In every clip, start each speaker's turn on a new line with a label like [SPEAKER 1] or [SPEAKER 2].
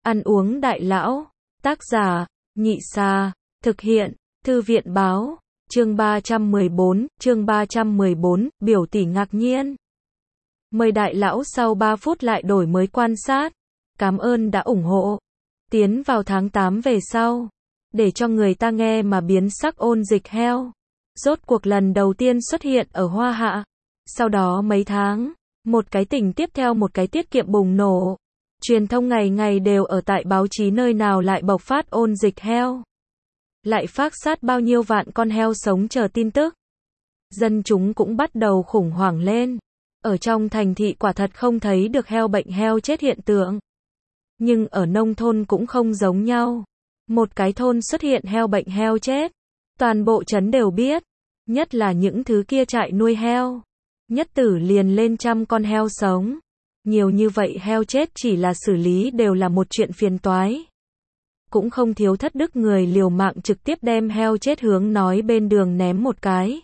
[SPEAKER 1] Ăn uống đại lão. Tác giả, Nhị Sa. Thực hiện, Thư viện báo. Chương 314, biểu tỷ ngạc nhiên. Mời đại lão sau 3 phút lại đổi mới quan sát. Cảm ơn đã ủng hộ. Tiến vào tháng 8 về sau. Để cho người ta nghe mà biến sắc ôn dịch heo. Rốt cuộc lần đầu tiên xuất hiện ở Hoa Hạ. Sau đó mấy tháng, một cái tình tiếp theo một cái tiết kiệm bùng nổ. Truyền thông ngày ngày đều ở tại báo chí nơi nào lại bộc phát ôn dịch heo. Lại phác sát bao nhiêu vạn con heo sống chờ tin tức. Dân chúng cũng bắt đầu khủng hoảng lên. Ở trong thành thị quả thật không thấy được heo bệnh heo chết hiện tượng. Nhưng ở nông thôn cũng không giống nhau. Một cái thôn xuất hiện heo bệnh heo chết. Toàn bộ trấn đều biết. Nhất là những thứ kia trại nuôi heo. Nhất tử liền lên trăm con heo sống. Nhiều như vậy heo chết chỉ là xử lý đều là một chuyện phiền toái. Cũng không thiếu thất đức người liều mạng trực tiếp đem heo chết hướng nói bên đường ném một cái.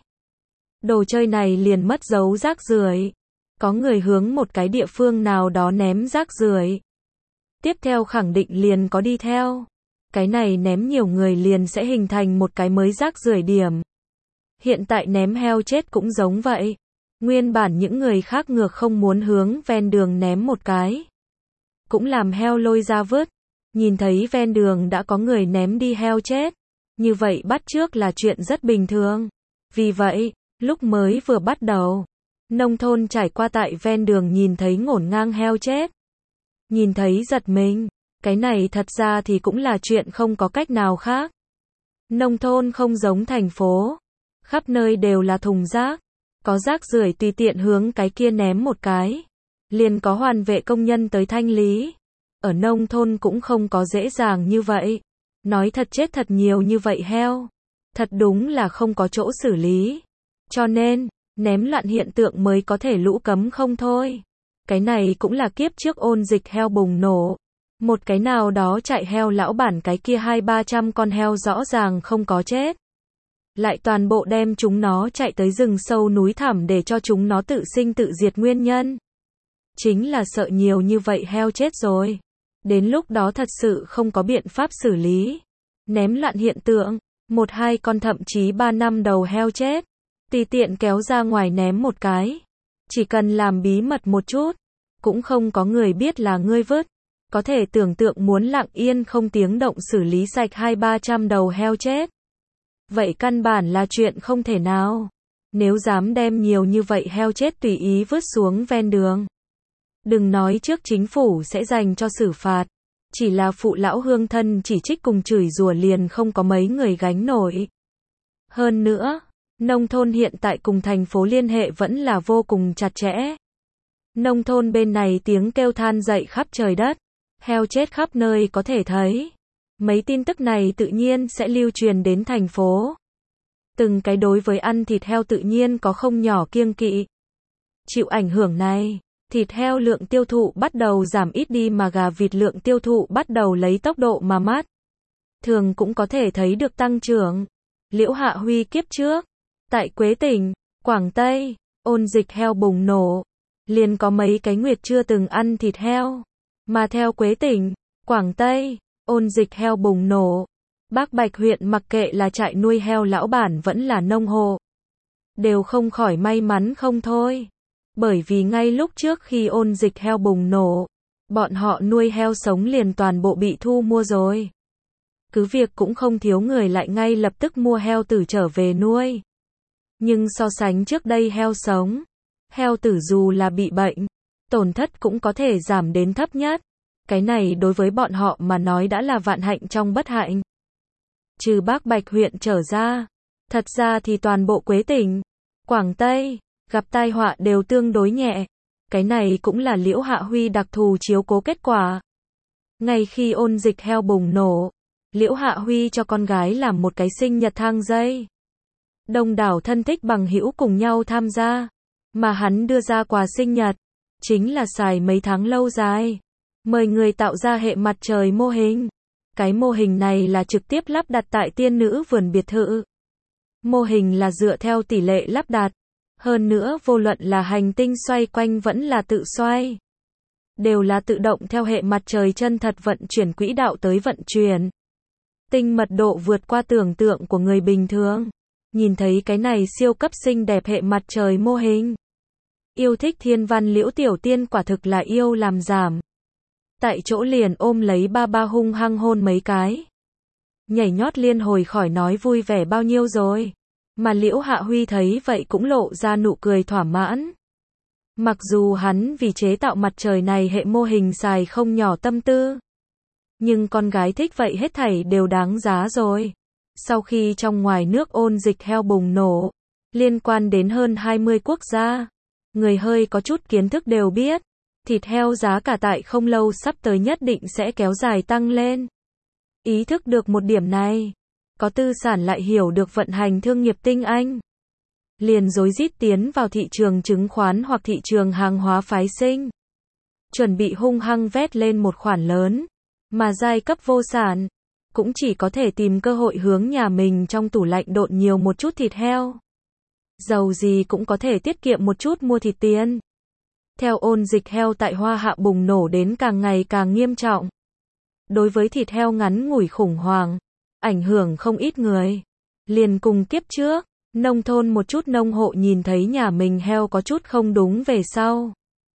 [SPEAKER 1] Đồ chơi này liền mất dấu rác rưởi. Có người hướng một cái địa phương nào đó ném rác rưởi. Tiếp theo khẳng định liền có đi theo. Cái này ném nhiều người liền sẽ hình thành một cái mới rác rưởi điểm. Hiện tại ném heo chết cũng giống vậy. Nguyên bản những người khác ngược không muốn hướng ven đường ném một cái. Cũng làm heo lôi ra vứt. Nhìn thấy ven đường đã có người ném đi heo chết. Như vậy bắt chước là chuyện rất bình thường. Vì vậy, lúc mới vừa bắt đầu, nông thôn trải qua tại ven đường nhìn thấy ngổn ngang heo chết. Nhìn thấy giật mình. Cái này thật ra thì cũng là chuyện không có cách nào khác. Nông thôn không giống thành phố. Khắp nơi đều là thùng rác. Có rác rưởi tùy tiện hướng cái kia ném một cái. Liền có hoàn vệ công nhân tới thanh lý. Ở nông thôn cũng không có dễ dàng như vậy. Nói thật chết thật nhiều như vậy heo. Thật đúng là không có chỗ xử lý. Cho nên, ném loạn hiện tượng mới có thể lũ cấm không thôi. Cái này cũng là kiếp trước ôn dịch heo bùng nổ. Một cái nào đó chạy heo lão bản cái kia 200-300 con heo rõ ràng không có chết. Lại toàn bộ đem chúng nó chạy tới rừng sâu núi thẳm để cho chúng nó tự sinh tự diệt nguyên nhân. Chính là sợ nhiều như vậy heo chết rồi. Đến lúc đó thật sự không có biện pháp xử lý. Ném loạn hiện tượng, 1-2 con thậm chí 3 năm đầu heo chết. Tùy tiện kéo ra ngoài ném một cái. Chỉ cần làm bí mật một chút. Cũng không có người biết là ngươi vứt. Có thể tưởng tượng muốn lặng yên không tiếng động xử lý sạch 200-300 đầu heo chết. Vậy căn bản là chuyện không thể nào. Nếu dám đem nhiều như vậy heo chết tùy ý vứt xuống ven đường. Đừng nói trước chính phủ sẽ dành cho xử phạt. Chỉ là phụ lão hương thân chỉ trích cùng chửi rủa liền không có mấy người gánh nổi. Hơn nữa, nông thôn hiện tại cùng thành phố liên hệ vẫn là vô cùng chặt chẽ. Nông thôn bên này tiếng kêu than dậy khắp trời đất. Heo chết khắp nơi có thể thấy. Mấy tin tức này tự nhiên sẽ lưu truyền đến thành phố. Từng cái đối với ăn thịt heo tự nhiên có không nhỏ kiêng kỵ. Chịu ảnh hưởng này, thịt heo lượng tiêu thụ bắt đầu giảm ít đi mà gà vịt lượng tiêu thụ bắt đầu lấy tốc độ mà mắt thường cũng có thể thấy được tăng trưởng. Liễu Hạ Huy kiếp trước, tại Quế Tỉnh, Quảng Tây, ôn dịch heo bùng nổ. Liền có mấy cái nguyệt chưa từng ăn thịt heo. Mà theo Quế Tỉnh, Quảng Tây, ôn dịch heo bùng nổ. Bắc Bạch huyện mặc kệ là trại nuôi heo lão bản vẫn là nông hộ. Đều không khỏi may mắn không thôi. Bởi vì ngay lúc trước khi ôn dịch heo bùng nổ, bọn họ nuôi heo sống liền toàn bộ bị thu mua rồi. Cứ việc cũng không thiếu người lại ngay lập tức mua heo tử trở về nuôi. Nhưng so sánh trước đây heo sống, heo tử dù là bị bệnh, tổn thất cũng có thể giảm đến thấp nhất. Cái này đối với bọn họ mà nói đã là vạn hạnh trong bất hạnh. Trừ Bắc Bạch huyện trở ra, thật ra thì toàn bộ Quế Tỉnh, Quảng Tây, gặp tai họa đều tương đối nhẹ. Cái này cũng là Liễu Hạ Huy đặc thù chiếu cố kết quả. Ngay khi ôn dịch heo bùng nổ, Liễu Hạ Huy cho con gái làm một cái sinh nhật thang dây. Đông đảo thân thích bằng hữu cùng nhau tham gia. Mà hắn đưa ra quà sinh nhật, chính là xài mấy tháng lâu dài. Mời người tạo ra hệ mặt trời mô hình. Cái mô hình này là trực tiếp lắp đặt tại tiên nữ vườn biệt thự. Mô hình là dựa theo tỷ lệ lắp đặt. Hơn nữa vô luận là hành tinh xoay quanh vẫn là tự xoay. đều là tự động theo hệ mặt trời chân thật vận chuyển quỹ đạo tới vận chuyển. Tinh mật độ vượt qua tưởng tượng của người bình thường. Nhìn thấy cái này siêu cấp xinh đẹp hệ mặt trời mô hình. Yêu thích thiên văn Liễu Tiểu Tiên quả thực là yêu làm giảm. Tại chỗ liền ôm lấy ba ba hung hăng hôn mấy cái. Nhảy nhót liên hồi khỏi nói vui vẻ bao nhiêu rồi. Mà Liễu Hạ Huy thấy vậy cũng lộ ra nụ cười thỏa mãn. Mặc dù hắn vì chế tạo mặt trời này hệ mô hình xài không nhỏ tâm tư. Nhưng con gái thích vậy hết thảy đều đáng giá rồi. Sau khi trong ngoài nước ôn dịch heo bùng nổ, liên quan đến hơn 20 quốc gia, người hơi có chút kiến thức đều biết, thịt heo giá cả tại không lâu sắp tới nhất định sẽ kéo dài tăng lên. Ý thức được một điểm này, có tư sản lại hiểu được vận hành thương nghiệp tinh anh, liền rối rít tiến vào thị trường chứng khoán hoặc thị trường hàng hóa phái sinh, chuẩn bị hung hăng vét lên một khoản lớn, mà giai cấp vô sản cũng chỉ có thể tìm cơ hội hướng nhà mình trong tủ lạnh độn nhiều một chút thịt heo. Dầu gì cũng có thể tiết kiệm một chút mua thịt tiền. Theo ôn dịch heo tại Hoa Hạ bùng nổ đến càng ngày càng nghiêm trọng. Đối với thịt heo ngắn ngủi khủng hoảng, ảnh hưởng không ít người. Liền cùng kiếp trước, nông thôn một chút nông hộ nhìn thấy nhà mình heo có chút không đúng về sau.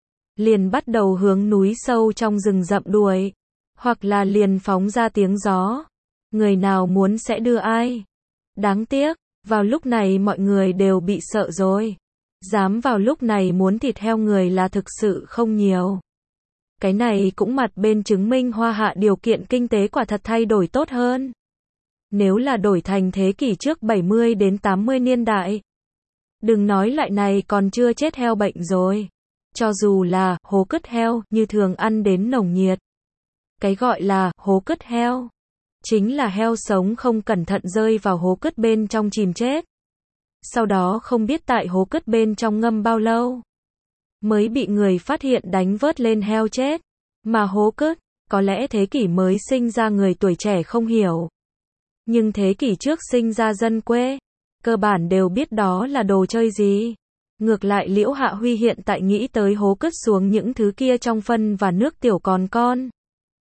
[SPEAKER 1] Liền bắt đầu hướng núi sâu trong rừng rậm đuổi. Hoặc là liền phóng ra tiếng gió. Người nào muốn sẽ đưa ai. Đáng tiếc, vào lúc này mọi người đều bị sợ rồi. Dám vào lúc này muốn thịt heo người là thực sự không nhiều. Cái này cũng mặt bên chứng minh Hoa Hạ điều kiện kinh tế quả thật thay đổi tốt hơn. Nếu là đổi thành thế kỷ trước 70 đến 80 niên đại. Đừng nói loại này còn chưa chết heo bệnh rồi. Cho dù là hố cứt heo như thường ăn đến nồng nhiệt. Cái gọi là hố cứt heo chính là heo sống không cẩn thận rơi vào hố cứt bên trong chìm chết. Sau đó không biết tại hố cứt bên trong ngâm bao lâu mới bị người phát hiện đánh vớt lên heo chết. Mà hố cứt, có lẽ thế kỷ mới sinh ra người tuổi trẻ không hiểu. Nhưng thế kỷ trước sinh ra dân quê, cơ bản đều biết đó là đồ chơi gì. Ngược lại Liễu Hạ Huy hiện tại nghĩ tới hố cứt xuống những thứ kia trong phân và nước tiểu còn con.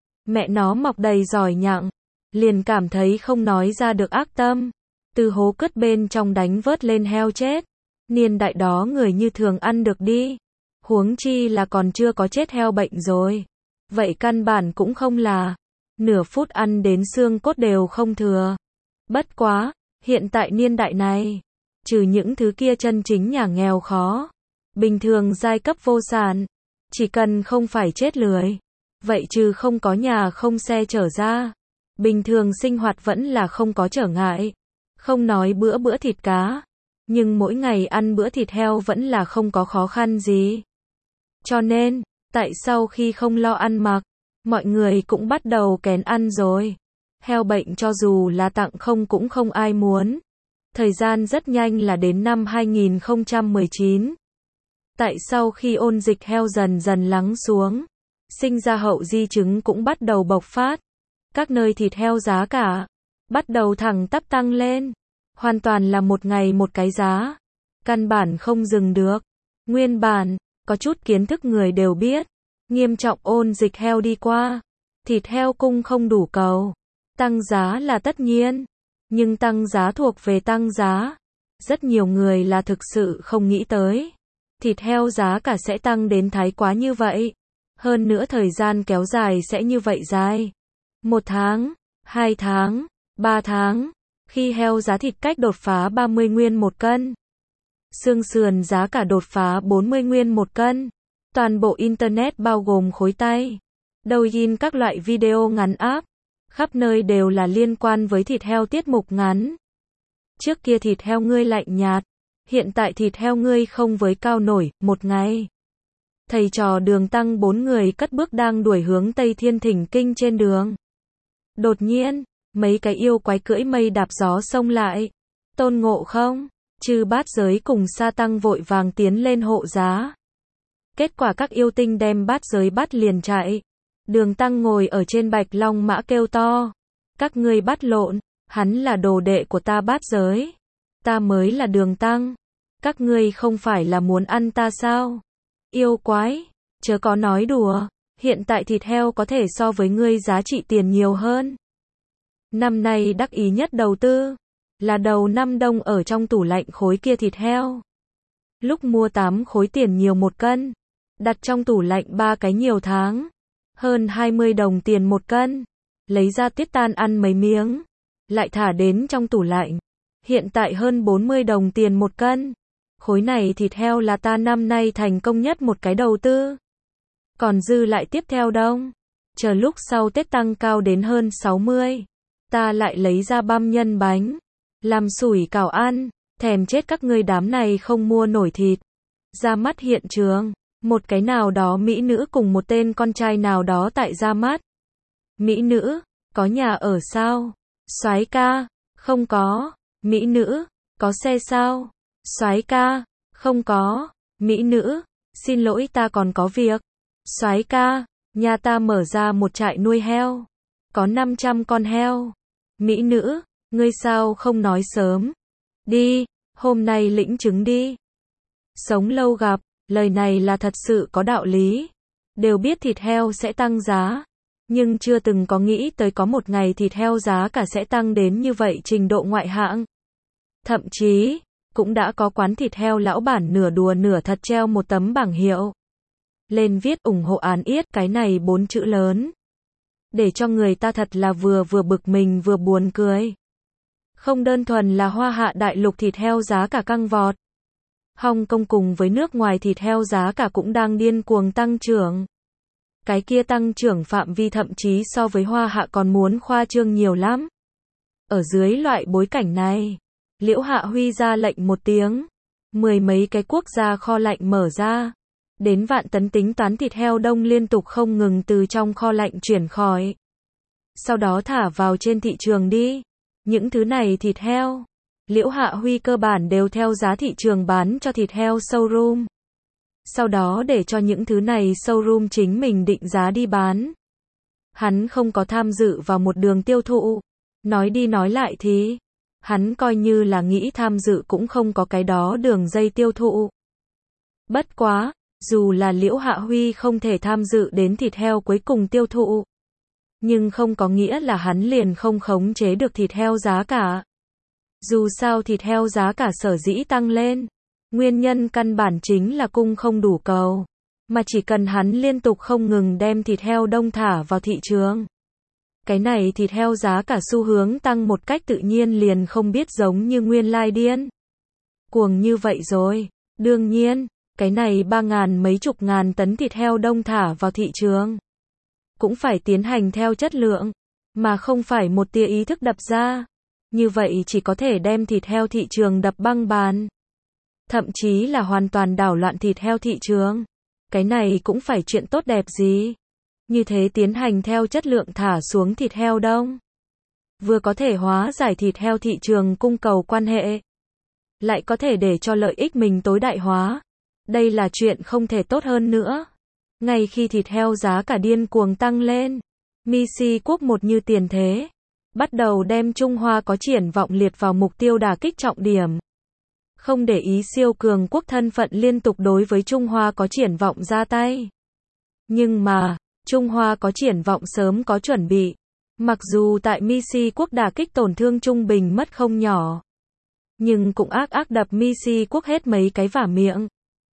[SPEAKER 1] Mẹ nó mọc đầy giỏi nhặng, liền cảm thấy không nói ra được ác tâm. Từ hố cứt bên trong đánh vớt lên heo chết. Niên đại đó người như thường ăn được đi. Huống chi là còn chưa có chết heo bệnh rồi. Vậy căn bản cũng không là. Nửa phút ăn đến xương cốt đều không thừa. Bất quá, hiện tại niên đại này, trừ những thứ kia chân chính nhà nghèo khó, bình thường giai cấp vô sản, chỉ cần không phải chết lười. Vậy trừ không có nhà không xe chở ra, bình thường sinh hoạt vẫn là không có trở ngại. Không nói bữa bữa thịt cá, nhưng mỗi ngày ăn bữa thịt heo vẫn là không có khó khăn gì. Cho nên, tại sau khi không lo ăn mặc, mọi người cũng bắt đầu kén ăn rồi. Heo bệnh cho dù là tặng không cũng không ai muốn. Thời gian rất nhanh là đến năm 2019. Tại sau khi ôn dịch heo dần dần lắng xuống, sinh ra hậu di chứng cũng bắt đầu bộc phát. Các nơi thịt heo giá cả bắt đầu thẳng tắp tăng lên. Hoàn toàn là một ngày một cái giá. Căn bản không dừng được. Nguyên bản, có chút kiến thức người đều biết. Nghiêm trọng ôn dịch heo đi qua. Thịt heo cung không đủ cầu. Tăng giá là tất nhiên. Nhưng tăng giá thuộc về tăng giá. Rất nhiều người là thực sự không nghĩ tới. Thịt heo giá cả sẽ tăng đến thái quá như vậy. Hơn nữa thời gian kéo dài sẽ như vậy dài. 1 tháng, 2 tháng, 3 tháng. Khi heo giá thịt cách đột phá 30 nguyên một cân. Xương sườn giá cả đột phá 40 nguyên một cân. Toàn bộ Internet bao gồm khối tay, Douyin các loại video ngắn áp. Khắp nơi đều là liên quan với thịt heo tiết mục ngắn. Trước kia thịt heo ngươi lạnh nhạt. Hiện tại thịt heo ngươi không với cao nổi, một ngày. Thầy trò Đường Tăng 4 người cất bước đang đuổi hướng Tây Thiên Thỉnh Kinh trên đường. Đột nhiên, mấy cái yêu quái cưỡi mây đạp gió xông lại. Tôn Ngộ Không, Chư Bát Giới cùng Sa Tăng vội vàng tiến lên hộ giá. Kết quả các yêu tinh đem Bát Giới bắt liền chạy. Đường Tăng ngồi ở trên Bạch Long mã kêu to. Các ngươi bắt lộn, hắn là đồ đệ của ta Bát Giới. Ta mới là Đường Tăng. Các ngươi không phải là muốn ăn ta sao? Yêu quái, chớ có nói đùa. Hiện tại thịt heo có thể so với ngươi giá trị tiền nhiều hơn. Năm nay đắc ý nhất đầu tư là đầu năm đông ở trong tủ lạnh khối kia thịt heo. Lúc mua 8 khối tiền nhiều 1 cân, đặt trong tủ lạnh 3 cái nhiều tháng, hơn 20 đồng tiền 1 cân, lấy ra tiết tan ăn mấy miếng, lại thả đến trong tủ lạnh. Hiện tại hơn 40 đồng tiền 1 cân. Khối này thịt heo là ta năm nay thành công nhất một cái đầu tư. Còn dư lại tiếp theo đông, chờ lúc sau Tết tăng cao đến hơn 60, ta lại lấy ra băm nhân bánh, làm sủi cảo ăn, thèm chết các ngươi đám này không mua nổi thịt. Ra mắt hiện trường, một cái nào đó mỹ nữ cùng một tên con trai nào đó tại ra mắt. Mỹ nữ, có nhà ở sao? Soái ca, không có. Mỹ nữ, có xe sao? Soái ca, không có. Mỹ nữ, xin lỗi ta còn có việc. Soái ca, nhà ta mở ra một trại nuôi heo, có 500 con heo. Mỹ nữ, ngươi sao không nói sớm? Đi, hôm nay lĩnh chứng đi. Sống lâu gặp, lời này là thật sự có đạo lý. Đều biết thịt heo sẽ tăng giá, nhưng chưa từng có nghĩ tới có một ngày thịt heo giá cả sẽ tăng đến như vậy trình độ ngoại hạng. Thậm chí, cũng đã có quán thịt heo lão bản nửa đùa nửa thật treo một tấm bảng hiệu lên viết ủng hộ Án Yết, cái này 4 chữ lớn, để cho người ta thật là vừa bực mình vừa buồn cười. Không đơn thuần là Hoa Hạ đại lục thịt heo giá cả căng vọt, Hong Kong cùng với nước ngoài thịt heo giá cả cũng đang điên cuồng tăng trưởng. Cái kia tăng trưởng phạm vi thậm chí so với Hoa Hạ còn muốn khoa trương nhiều lắm. Ở dưới loại bối cảnh này, Liễu Hạ Huy ra lệnh một tiếng, 10 mấy cái quốc gia kho lạnh mở ra, đến vạn tấn tính toán thịt heo đông liên tục không ngừng từ trong kho lạnh chuyển khỏi. Sau đó thả vào trên thị trường đi. Những thứ này thịt heo, Liễu Hạ Huy cơ bản đều theo giá thị trường bán cho thịt heo showroom. Sau đó để cho những thứ này showroom chính mình định giá đi bán. Hắn không có tham dự vào một đường tiêu thụ. Nói đi nói lại thì, hắn coi như là nghĩ tham dự cũng không có cái đó đường dây tiêu thụ. Bất quá, dù là Liễu Hạ Huy không thể tham dự đến thịt heo cuối cùng tiêu thụ, nhưng không có nghĩa là hắn liền không khống chế được thịt heo giá cả. Dù sao thịt heo giá cả sở dĩ tăng lên, nguyên nhân căn bản chính là cung không đủ cầu, mà chỉ cần hắn liên tục không ngừng đem thịt heo đông thả vào thị trường. Cái này thịt heo giá cả xu hướng tăng một cách tự nhiên liền không biết giống như nguyên lai điên cuồng như vậy rồi. Đương nhiên, cái này 3.000 mấy chục ngàn tấn thịt heo đông thả vào thị trường, cũng phải tiến hành theo chất lượng, mà không phải một tia ý thức đập ra. Như vậy chỉ có thể đem thịt heo thị trường đập băng bàn. Thậm chí là hoàn toàn đảo loạn thịt heo thị trường. Cái này cũng phải chuyện tốt đẹp gì. Như thế tiến hành theo chất lượng thả xuống thịt heo đông, vừa có thể hóa giải thịt heo thị trường cung cầu quan hệ, lại có thể để cho lợi ích mình tối đại hóa. Đây là chuyện không thể tốt hơn nữa. Ngay khi thịt heo giá cả điên cuồng tăng lên, Misi Quốc một như tiền thế, bắt đầu đem Trung Hoa có triển vọng liệt vào mục tiêu đả kích trọng điểm. Không để ý siêu cường quốc thân phận liên tục đối với Trung Hoa có triển vọng ra tay. Nhưng mà, Trung Hoa có triển vọng sớm có chuẩn bị. Mặc dù tại Misi Quốc đả kích tổn thương trung bình mất không nhỏ, nhưng cũng ác đập Misi Quốc hết mấy cái vả miệng.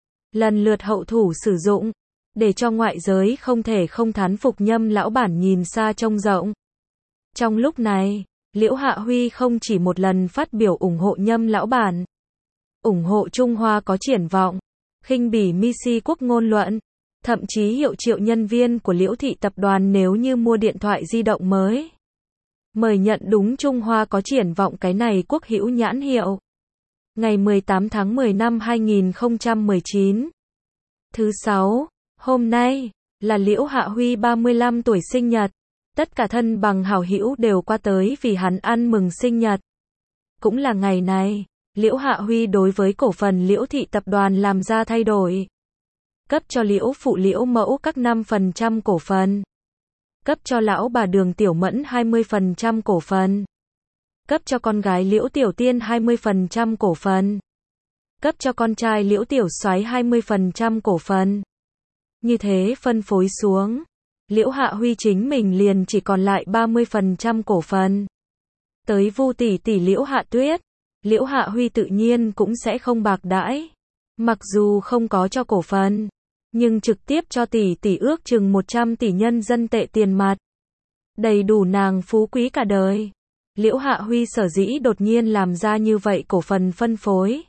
[SPEAKER 1] Lần lượt hậu thủ sử dụng, để cho ngoại giới không thể không thán phục Nhâm lão bản nhìn xa trông rộng. Trong lúc này, Liễu Hạ Huy không chỉ một lần phát biểu ủng hộ Nhâm lão bản, ủng hộ Trung Hoa có triển vọng, khinh bỉ Misi Quốc ngôn luận, thậm chí hiệu triệu nhân viên của Liễu thị tập đoàn nếu như mua điện thoại di động mới, mời nhận đúng Trung Hoa có triển vọng cái này quốc hữu nhãn hiệu. Ngày 18 tháng 10 năm 2019, thứ 6, hôm nay, là Liễu Hạ Huy 35 tuổi sinh nhật. Tất cả thân bằng hảo hữu đều qua tới vì hắn ăn mừng sinh nhật. Cũng là ngày này, Liễu Hạ Huy đối với cổ phần Liễu thị tập đoàn làm ra thay đổi. Cấp cho Liễu phụ Liễu mẫu các 5% cổ phần. Cấp cho lão bà Đường Tiểu Mẫn 20% cổ phần. Cấp cho con gái Liễu Tiểu Tiên 20% cổ phần. Cấp cho con trai Liễu Tiểu Soái 20% cổ phần. Như thế phân phối xuống, Liễu Hạ Huy chính mình liền chỉ còn lại 30% cổ phần. Tới Vu tỷ tỷ Liễu Hạ Tuyết, Liễu Hạ Huy tự nhiên cũng sẽ không bạc đãi. Mặc dù không có cho cổ phần, nhưng trực tiếp cho tỷ tỷ ước chừng 100 tỷ nhân dân tệ tiền mặt. Đầy đủ nàng phú quý cả đời. Liễu Hạ Huy sở dĩ đột nhiên làm ra như vậy cổ phần phân phối,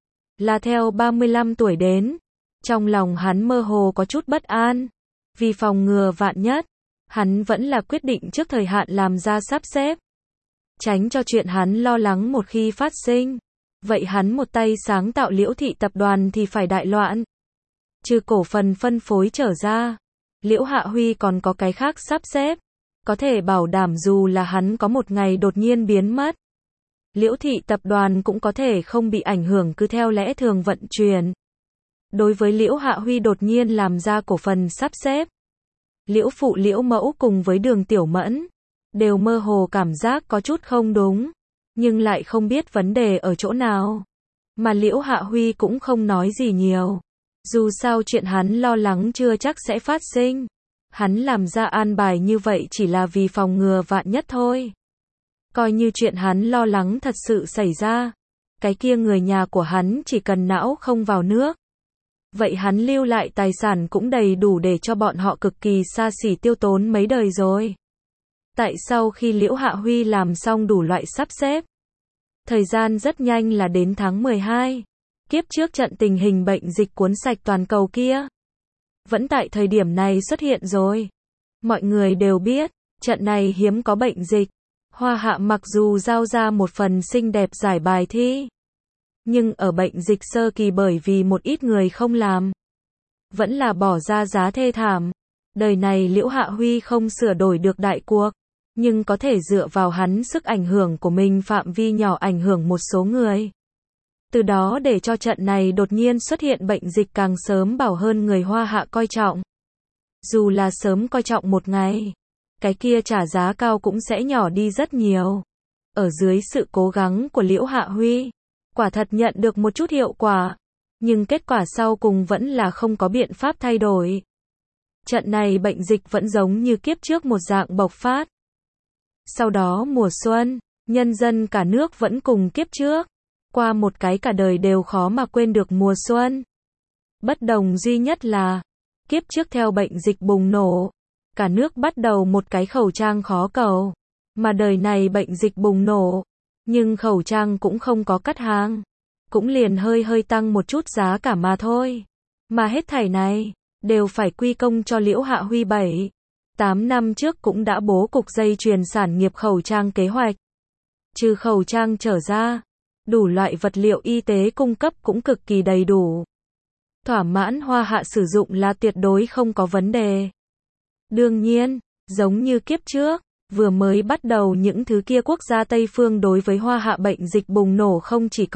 [SPEAKER 1] là theo 35 tuổi đến, trong lòng hắn mơ hồ có chút bất an. Vì phòng ngừa vạn nhất, hắn vẫn là quyết định trước thời hạn làm ra sắp xếp. Tránh cho chuyện hắn lo lắng một khi phát sinh. Vậy hắn một tay sáng tạo Liễu thị tập đoàn thì phải đại loạn. Trừ cổ phần phân phối trở ra, Liễu Hạ Huy còn có cái khác sắp xếp. Có thể bảo đảm dù là hắn có một ngày đột nhiên biến mất, Liễu thị tập đoàn cũng có thể không bị ảnh hưởng cứ theo lẽ thường vận chuyển. Đối với Liễu Hạ Huy đột nhiên làm ra cổ phần sắp xếp, Liễu phụ Liễu mẫu cùng với Đường Tiểu Mẫn đều mơ hồ cảm giác có chút không đúng, nhưng lại không biết vấn đề ở chỗ nào. Mà Liễu Hạ Huy cũng không nói gì nhiều. Dù sao chuyện hắn lo lắng chưa chắc sẽ phát sinh. Hắn làm ra an bài như vậy chỉ là vì phòng ngừa vạn nhất thôi. Coi như chuyện hắn lo lắng thật sự xảy ra, cái kia người nhà của hắn chỉ cần não không vào nước. Vậy hắn lưu lại tài sản cũng đầy đủ để cho bọn họ cực kỳ xa xỉ tiêu tốn mấy đời rồi. Tại sau khi Liễu Hạ Huy làm xong đủ loại sắp xếp, thời gian rất nhanh là đến tháng 12. Kiếp trước trận tình hình bệnh dịch cuốn sạch toàn cầu kia vẫn tại thời điểm này xuất hiện rồi. Mọi người đều biết, trận này hiếm có bệnh dịch. Hoa Hạ mặc dù giao ra một phần xinh đẹp giải bài thi, nhưng ở bệnh dịch sơ kỳ bởi vì một ít người không làm, vẫn là bỏ ra giá thê thảm. Đời này Liễu Hạ Huy không sửa đổi được đại cuộc, nhưng có thể dựa vào hắn sức ảnh hưởng của mình phạm vi nhỏ ảnh hưởng một số người. Từ đó để cho trận này đột nhiên xuất hiện bệnh dịch càng sớm bảo hơn người Hoa Hạ coi trọng. Dù là sớm coi trọng một ngày, cái kia trả giá cao cũng sẽ nhỏ đi rất nhiều. Ở dưới sự cố gắng của Liễu Hạ Huy, quả thật nhận được một chút hiệu quả, nhưng kết quả sau cùng vẫn là không có biện pháp thay đổi. Trận này bệnh dịch vẫn giống như kiếp trước một dạng bộc phát. Sau đó mùa xuân, nhân dân cả nước vẫn cùng kiếp trước, qua một cái cả đời đều khó mà quên được mùa xuân. Bất đồng duy nhất là, kiếp trước theo bệnh dịch bùng nổ, cả nước bắt đầu một cái khẩu trang khó cầu, mà đời này bệnh dịch bùng nổ, nhưng khẩu trang cũng không có cắt hàng, cũng liền hơi tăng một chút giá cả mà thôi. Mà hết thảy này, đều phải quy công cho Liễu Hạ Huy 7-8 năm trước cũng đã bố cục dây chuyền sản nghiệp khẩu trang kế hoạch. Trừ khẩu trang trở ra, đủ loại vật liệu y tế cung cấp cũng cực kỳ đầy đủ. Thỏa mãn Hoa Hạ sử dụng là tuyệt đối không có vấn đề. Đương nhiên, giống như kiếp trước, vừa mới bắt đầu những thứ kia quốc gia Tây phương đối với Hoa Hạ bệnh dịch bùng nổ không chỉ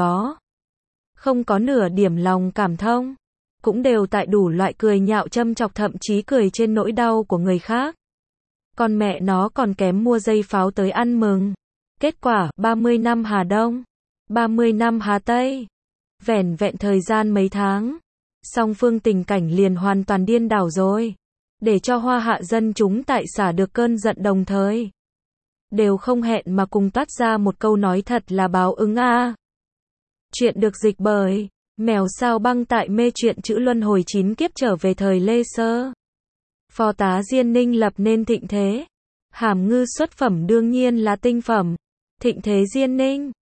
[SPEAKER 1] không có nửa điểm lòng cảm thông, cũng đều tại đủ loại cười nhạo châm chọc thậm chí cười trên nỗi đau của người khác. Con mẹ nó còn kém mua dây pháo tới ăn mừng. Kết quả, 30 năm Hà Đông, 30 năm Hà Tây. Vẻn vẹn thời gian mấy tháng, song phương tình cảnh liền hoàn toàn điên đảo rồi. Để cho Hoa Hạ dân chúng tại xả được cơn giận đồng thời, đều không hẹn mà cùng toát ra một câu nói thật là báo ứng a. Chuyện được dịch bởi Mèo Sao Băng tại mê truyện chữ luân hồi 9 kiếp trở về thời Lê Sơ. Phó tá Diên Ninh lập nên thịnh thế. Hàm ngư xuất phẩm đương nhiên là tinh phẩm. Thịnh thế Diên Ninh.